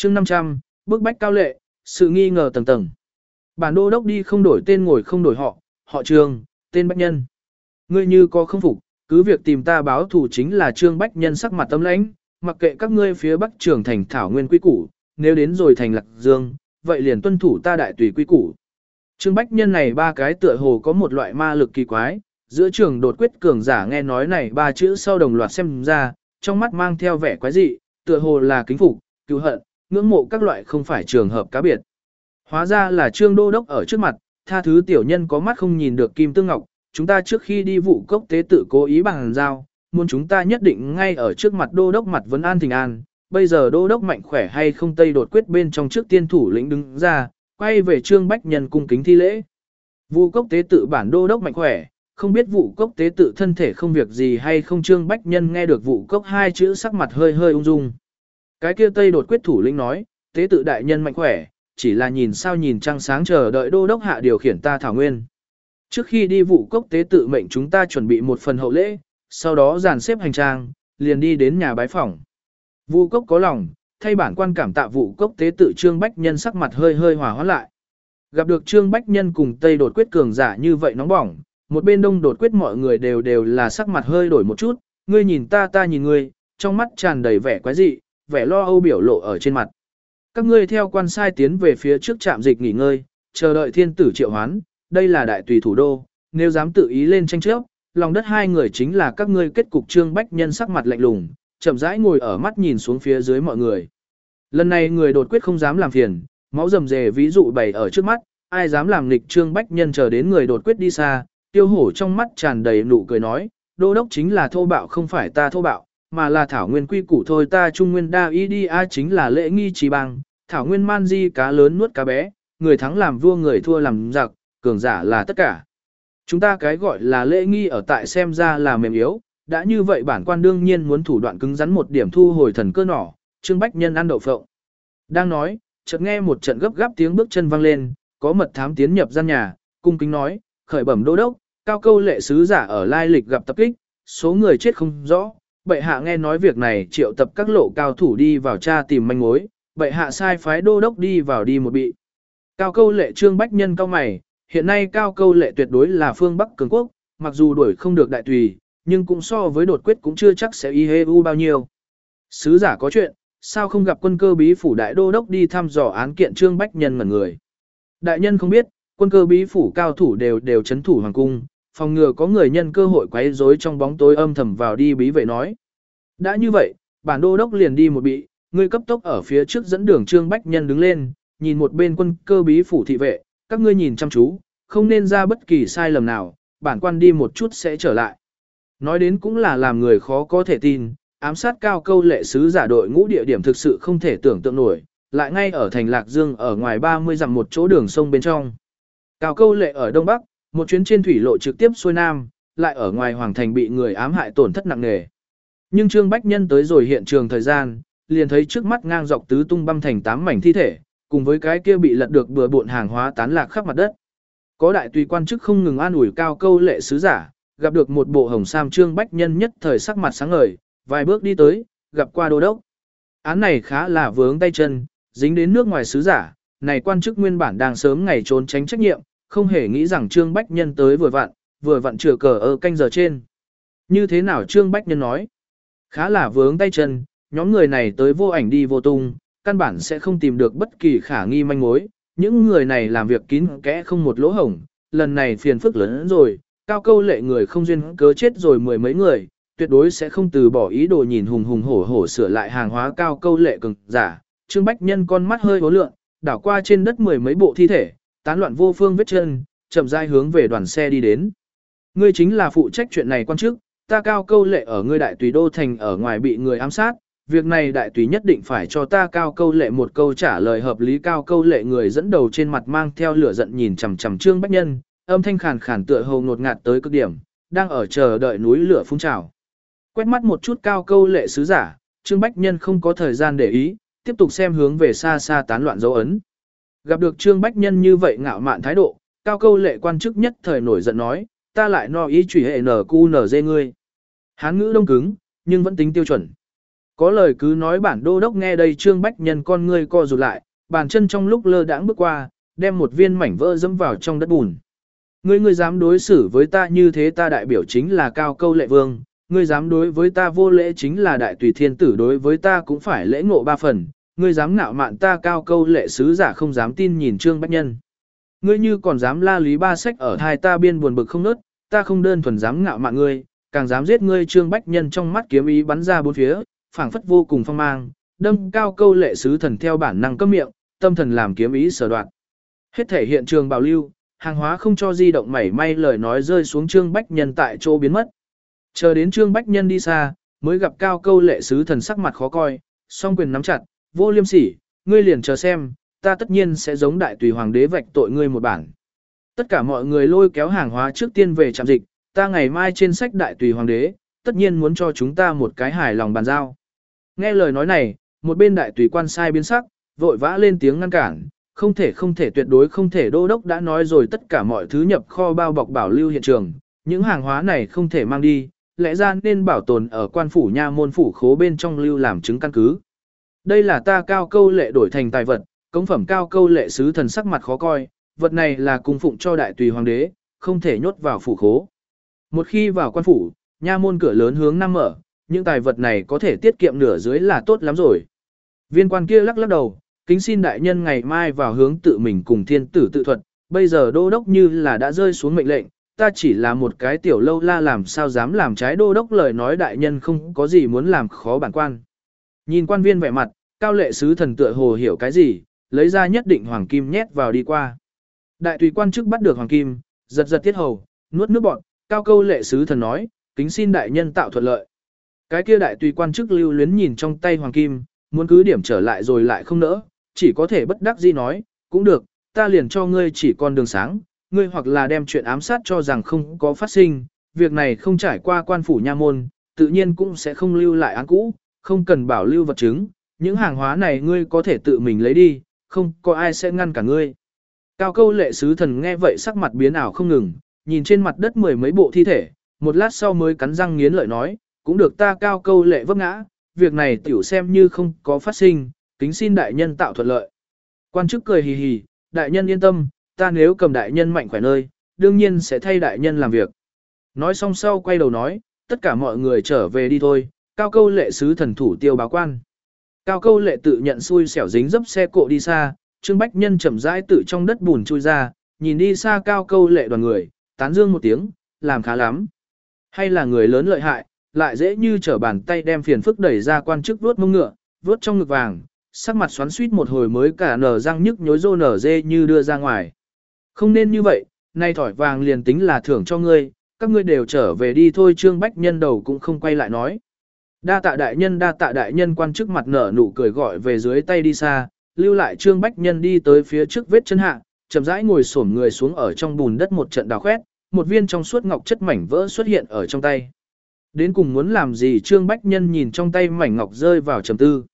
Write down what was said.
chương 500, bức bách Cao Lệ, sự nghi ngờ tầng tầng. Bản đô đốc đi không đổi tên ngồi không đổi họ Trương, tên Bách Nhân. Ngươi như có không phục, cứ việc tìm ta báo thù chính là Trương Bách Nhân sắc mặt tâm lãnh, mặc kệ các ngươi phía Bắc Trường thành thảo nguyên quy củ, nếu đến rồi thành Lạc Dương, vậy liền tuân thủ ta đại tùy quy củ. Trương Bách Nhân này ba cái tựa hồ có một loại ma lực kỳ quái, giữa trường đột quyết cường giả nghe nói này ba chữ sau đồng loạt xem ra, trong mắt mang theo vẻ quái dị, tựa hồ là kính phục, cứu hận, ngưỡng mộ các loại không phải trường hợp cá biệt. Hóa ra là Trương Đô Đốc ở trước mặt, tha thứ tiểu nhân có mắt không nhìn được kim tương ngọc, chúng ta trước khi đi vụ cốc tế tự cố ý bằng giao, muốn chúng ta nhất định ngay ở trước mặt Đô Đốc mặt vấn an thình an, bây giờ Đô Đốc mạnh khỏe hay không Tây đột quyết bên trong trước tiên thủ lĩnh đứng ra, quay về Trương Bách Nhân cung kính thi lễ. Vụ cốc tế tự bản Đô Đốc mạnh khỏe, không biết vụ cốc tế tự thân thể không việc gì hay không. Trương Bách Nhân nghe được vụ cốc hai chữ sắc mặt hơi hơi ung dung. Cái kia Tây đột quyết thủ lĩnh nói, tế tự đại nhân mạnh khỏe, chỉ là nhìn sao nhìn trăng sáng chờ đợi Đô Đốc hạ điều khiển ta thảo nguyên. Trước khi đi vụ cốc tế tự mệnh chúng ta chuẩn bị một phần hậu lễ, sau đó dàn xếp hành trang, liền đi đến nhà bái phỏng. Vụ cốc có lòng, thay bản quan cảm tạ vụ cốc tế tự. Trương Bách Nhân sắc mặt hơi hơi hòa hoãn lại. Gặp được Trương Bách Nhân cùng Tây đột quyết cường giả như vậy nóng bỏng, một bên Đông đột quyết mọi người đều là sắc mặt hơi đổi một chút, ngươi nhìn ta nhìn ngươi, trong mắt tràn đầy vẻ quái dị, vẻ lo âu biểu lộ ở trên mặt. Các ngươi theo quan sai tiến về phía trước trạm dịch nghỉ ngơi, chờ đợi thiên tử triệu hoán, đây là đại tùy thủ đô, nếu dám tự ý lên tranh chấp, lòng đất hai người chính là các ngươi kết cục. Trương Bách Nhân sắc mặt lạnh lùng, chậm rãi ngồi ở mắt nhìn xuống phía dưới mọi người. Lần này người đột quyết không dám làm phiền, máu rầm rề ví dụ bày ở trước mắt, ai dám làm nghịch. Trương Bách Nhân chờ đến người đột quyết đi xa, Tiêu Hổ trong mắt tràn đầy nụ cười nói, Đô Đốc chính là thô bạo không phải ta thô bạo, mà là thảo nguyên quy củ thôi. Ta trung nguyên đa y đi a chính là lễ nghi trí bằng, thảo nguyên man di cá lớn nuốt cá bé, người thắng làm vua người thua làm giặc, cường giả là tất cả. Chúng ta cái gọi là lễ nghi ở tại xem ra là mềm yếu, đã như vậy bản quan đương nhiên muốn thủ đoạn cứng rắn một điểm thu hồi thần cơ nỏ. Trương Bách Nhân ăn đậu phộng. Đang nói, chợt nghe một trận gấp gáp tiếng bước chân vang lên, có mật thám tiến nhập gian nhà, cung kính nói, khởi bẩm Đô Đốc, Cao Câu Lệ sứ giả ở lai lịch gặp tập kích, số người chết không rõ. Bệ hạ nghe nói việc này triệu tập các lộ cao thủ đi vào tra tìm manh mối, bệ hạ sai phái Đô Đốc đi vào đi một bị. Cao Câu Lệ. Trương Bách Nhân cao mày, hiện nay Cao Câu Lệ tuyệt đối là phương Bắc cường quốc, mặc dù đuổi không được đại tùy, nhưng cũng so với đột quyết cũng chưa chắc sẽ y hê u bao nhiêu. Sứ giả có chuyện, sao không gặp quân cơ bí phủ đại đô đốc đi thăm dò án kiện? Trương Bách Nhân ngẩn người. Đại nhân không biết, quân cơ bí phủ cao thủ đều chấn thủ hoàng cung, phòng ngừa có người nhân cơ hội quấy rối trong bóng tối âm thầm vào đi. Bí vệ nói. Đã như vậy, bản đô đốc liền đi một bị, ngươi cấp tốc ở phía trước dẫn đường. Trương Bách Nhân đứng lên, nhìn một bên quân cơ bí phủ thị vệ, các ngươi nhìn chăm chú, không nên ra bất kỳ sai lầm nào, bản quan đi một chút sẽ trở lại. Nói đến cũng là làm người khó có thể tin, ám sát Cao Câu Lệ sứ giả đội ngũ địa điểm thực sự không thể tưởng tượng nổi, lại ngay ở thành Lạc Dương ở ngoài 30 dặm một chỗ đường sông bên trong. Cao Câu Lệ ở Đông Bắc, một chuyến trên thủy lộ trực tiếp xuôi Nam, lại ở ngoài Hoàng Thành bị người ám hại tổn thất nặng nề. Nhưng Trương Bách Nhân tới rồi hiện trường thời gian, liền thấy trước mắt ngang dọc tứ tung băm thành 8 mảnh thi thể, cùng với cái kia bị lật được bừa bộn hàng hóa tán lạc khắp mặt đất. Có đại tùy quan chức không ngừng an ủi Cao Câu Lệ sứ giả, gặp được một bộ hồng sam. Trương Bách Nhân nhất thời sắc mặt sáng ngời, vài bước đi tới, gặp qua đô đốc. Án này khá là vướng tay chân, dính đến nước ngoài sứ giả, này quan chức nguyên bản đang sớm ngày trốn tránh trách nhiệm, không hề nghĩ rằng Trương Bách Nhân tới vừa vặn chừa cờ ở canh giờ trên. Như thế nào? Trương Bách Nhân nói. Khá là vướng tay chân, nhóm người này tới vô ảnh đi vô tung, căn bản sẽ không tìm được bất kỳ khả nghi manh mối. Những người này làm việc kín kẽ không một lỗ hổng, lần này phiền phức lớn hơn rồi. Cao Câu Lệ người không duyên cớ chết rồi mười mấy người, tuyệt đối sẽ không từ bỏ ý đồ nhìn hùng hổ sửa lại hàng hóa Cao Câu Lệ cường giả. Trương Bách Nhân con mắt hơi hố lượng, đảo qua trên đất mười mấy bộ thi thể, tán loạn vô phương vết chân, chậm rãi hướng về đoàn xe đi đến. Ngươi chính là phụ trách chuyện này quan chức, ta Cao Câu Lệ ở ngươi đại tùy đô thành ở ngoài bị người ám sát, việc này đại tùy nhất định phải cho ta Cao Câu Lệ một câu trả lời hợp lý. Cao Câu Lệ người dẫn đầu trên mặt mang theo lửa giận nhìn chằm chằm Trương Bách Nhân, âm thanh khàn khàn tựa hồ ngột ngạt tới cực điểm, đang ở chờ đợi núi lửa phun trào. Quét mắt một chút Cao Câu Lệ sứ giả, Trương Bách Nhân không có thời gian để ý, tiếp tục xem hướng về xa xa tán loạn dấu ấn. Gặp được Trương Bách Nhân như vậy ngạo mạn thái độ, Cao Câu Lệ quan chức nhất thời nổi giận nói, ta lại no ý chửi hệ NQNZ ngươi. Hán ngữ đông cứng, nhưng vẫn tính tiêu chuẩn. Có lời cứ nói bản đô đốc nghe đây Trương Bách Nhân con ngươi co rụt lại, bàn chân trong lúc lơ đãng bước qua, đem một viên mảnh vỡ dẫm vào trong đất bùn. Ngươi dám đối xử với ta như thế, ta đại biểu chính là Cao Câu Lệ Vương, ngươi dám đối với ta vô lễ chính là Đại Tùy Thiên Tử đối với ta cũng phải lễ ngộ ba phần, ngươi dám ngạo mạn ta Cao Câu Lệ sứ giả không dám tin nhìn Trương Bách Nhân. Ngươi như còn dám la lý ba sách ở thai ta biên buồn bực không nớt, ta không đơn thuần dám ngạo mạn ngươi, càng dám giết ngươi. Trương Bách Nhân trong mắt kiếm ý bắn ra bốn phía, phảng phất vô cùng phong mang, đâm Cao Câu Lệ sứ thần theo bản năng cấm miệng, tâm thần làm kiếm ý sở đoạn. Hết thể hiện trường bảo lưu, hàng hóa không cho di động mảy may, lời nói rơi xuống Trương Bách Nhân tại chỗ biến mất. Chờ đến Trương Bách Nhân đi xa, mới gặp Cao Câu Lệ sứ thần sắc mặt khó coi, song quyền nắm chặt, vô liêm sỉ, ngươi liền chờ xem, ta tất nhiên sẽ giống Đại Tùy Hoàng đế vạch tội ngươi một bản. Tất cả mọi người lôi kéo hàng hóa trước tiên về trạm dịch, ta ngày mai trên sách Đại Tùy Hoàng đế, tất nhiên muốn cho chúng ta một cái hài lòng bàn giao. Nghe lời nói này, một bên Đại Tùy quan sai biến sắc, vội vã lên tiếng ngăn cản, không thể tuyệt đối không thể, đô đốc đã nói rồi tất cả mọi thứ nhập kho bao bọc bảo lưu hiện trường, những hàng hóa này không thể mang đi, lẽ ra nên bảo tồn ở quan phủ nha môn phủ khố bên trong lưu làm chứng căn cứ. Đây là ta Cao Câu Lệ đổi thành tài vật, cống phẩm. Cao Câu Lệ sứ thần sắc mặt khó coi, vật này là cung phụng cho Đại Tùy Hoàng đế, không thể nhốt vào phủ khố. Một khi vào quan phủ, nha môn cửa lớn hướng nam mở, những tài vật này có thể tiết kiệm nửa dưới là tốt lắm rồi. Viên quan kia lắc đầu, kính xin đại nhân ngày mai vào hướng tự mình cùng thiên tử tự thuật, bây giờ đô đốc như là đã rơi xuống mệnh lệnh, ta chỉ là một cái tiểu lâu la làm sao dám làm trái đô đốc lời nói, đại nhân không có gì muốn làm khó bản quan. Nhìn quan viên vẻ mặt, Cao Lệ sứ thần tựa hồ hiểu cái gì, lấy ra nhất định hoàng kim nhét vào đi qua. Đại Tùy quan chức bắt được hoàng kim, giật tiết hầu, nuốt nước bọt, Cao Câu Lệ sứ thần nói, kính xin đại nhân tạo thuận lợi. Cái kia Đại Tùy quan chức lưu luyến nhìn trong tay hoàng kim, muốn cứ điểm trở lại rồi lại không nỡ, chỉ có thể bất đắc dĩ nói, cũng được, ta liền cho ngươi chỉ con đường sáng, ngươi hoặc là đem chuyện ám sát cho rằng không có phát sinh, việc này không trải qua quan phủ nha môn, tự nhiên cũng sẽ không lưu lại án cũ, không cần bảo lưu vật chứng, những hàng hóa này ngươi có thể tự mình lấy đi, không có ai sẽ ngăn cả ngươi. Cao Câu Lệ sứ thần nghe vậy sắc mặt biến ảo không ngừng, nhìn trên mặt đất mười mấy bộ thi thể, một lát sau mới cắn răng nghiến lợi nói, cũng được, ta Cao Câu Lệ vấp ngã, việc này tiểu xem như không có phát sinh, kính xin đại nhân tạo thuận lợi. Quan chức cười hì hì, đại nhân yên tâm, ta nếu cầm đại nhân mạnh khỏe nơi, đương nhiên sẽ thay đại nhân làm việc. Nói xong sau quay đầu nói, tất cả mọi người trở về đi thôi, Cao Câu Lệ sứ thần thủ tiêu báo quan. Cao Câu Lệ tự nhận xui xẻo dính dấp xe cộ đi xa, Trương Bách Nhân chậm rãi tự trong đất bùn chui ra, nhìn đi xa Cao Câu Lệ đoàn người, tán dương một tiếng, làm khá lắm. Hay là người lớn lợi hại, lại dễ như trở bàn tay đem phiền phức đẩy ra. Quan chức vuốt mông ngựa, vuốt trong ngực vàng, sắc mặt xoắn xuýt một hồi mới cả nở răng nhức nhối rô nở dê như đưa ra ngoài. Không nên như vậy, nay thỏi vàng liền tính là thưởng cho ngươi, các ngươi đều trở về đi thôi. Trương Bách Nhân đầu cũng không quay lại nói. Đa tạ đại nhân, đa tạ đại nhân. Quan chức mặt nở nụ cười gọi về dưới tay đi xa, lưu lại Trương Bách Nhân đi tới phía trước vết chân hạ, chậm rãi ngồi xổm người xuống ở trong bùn đất một trận đào khoét, một viên trong suốt ngọc chất mảnh vỡ xuất hiện ở trong tay. Đến cùng muốn làm gì? Trương Bách Nhân nhìn trong tay mảnh ngọc rơi vào trầm tư.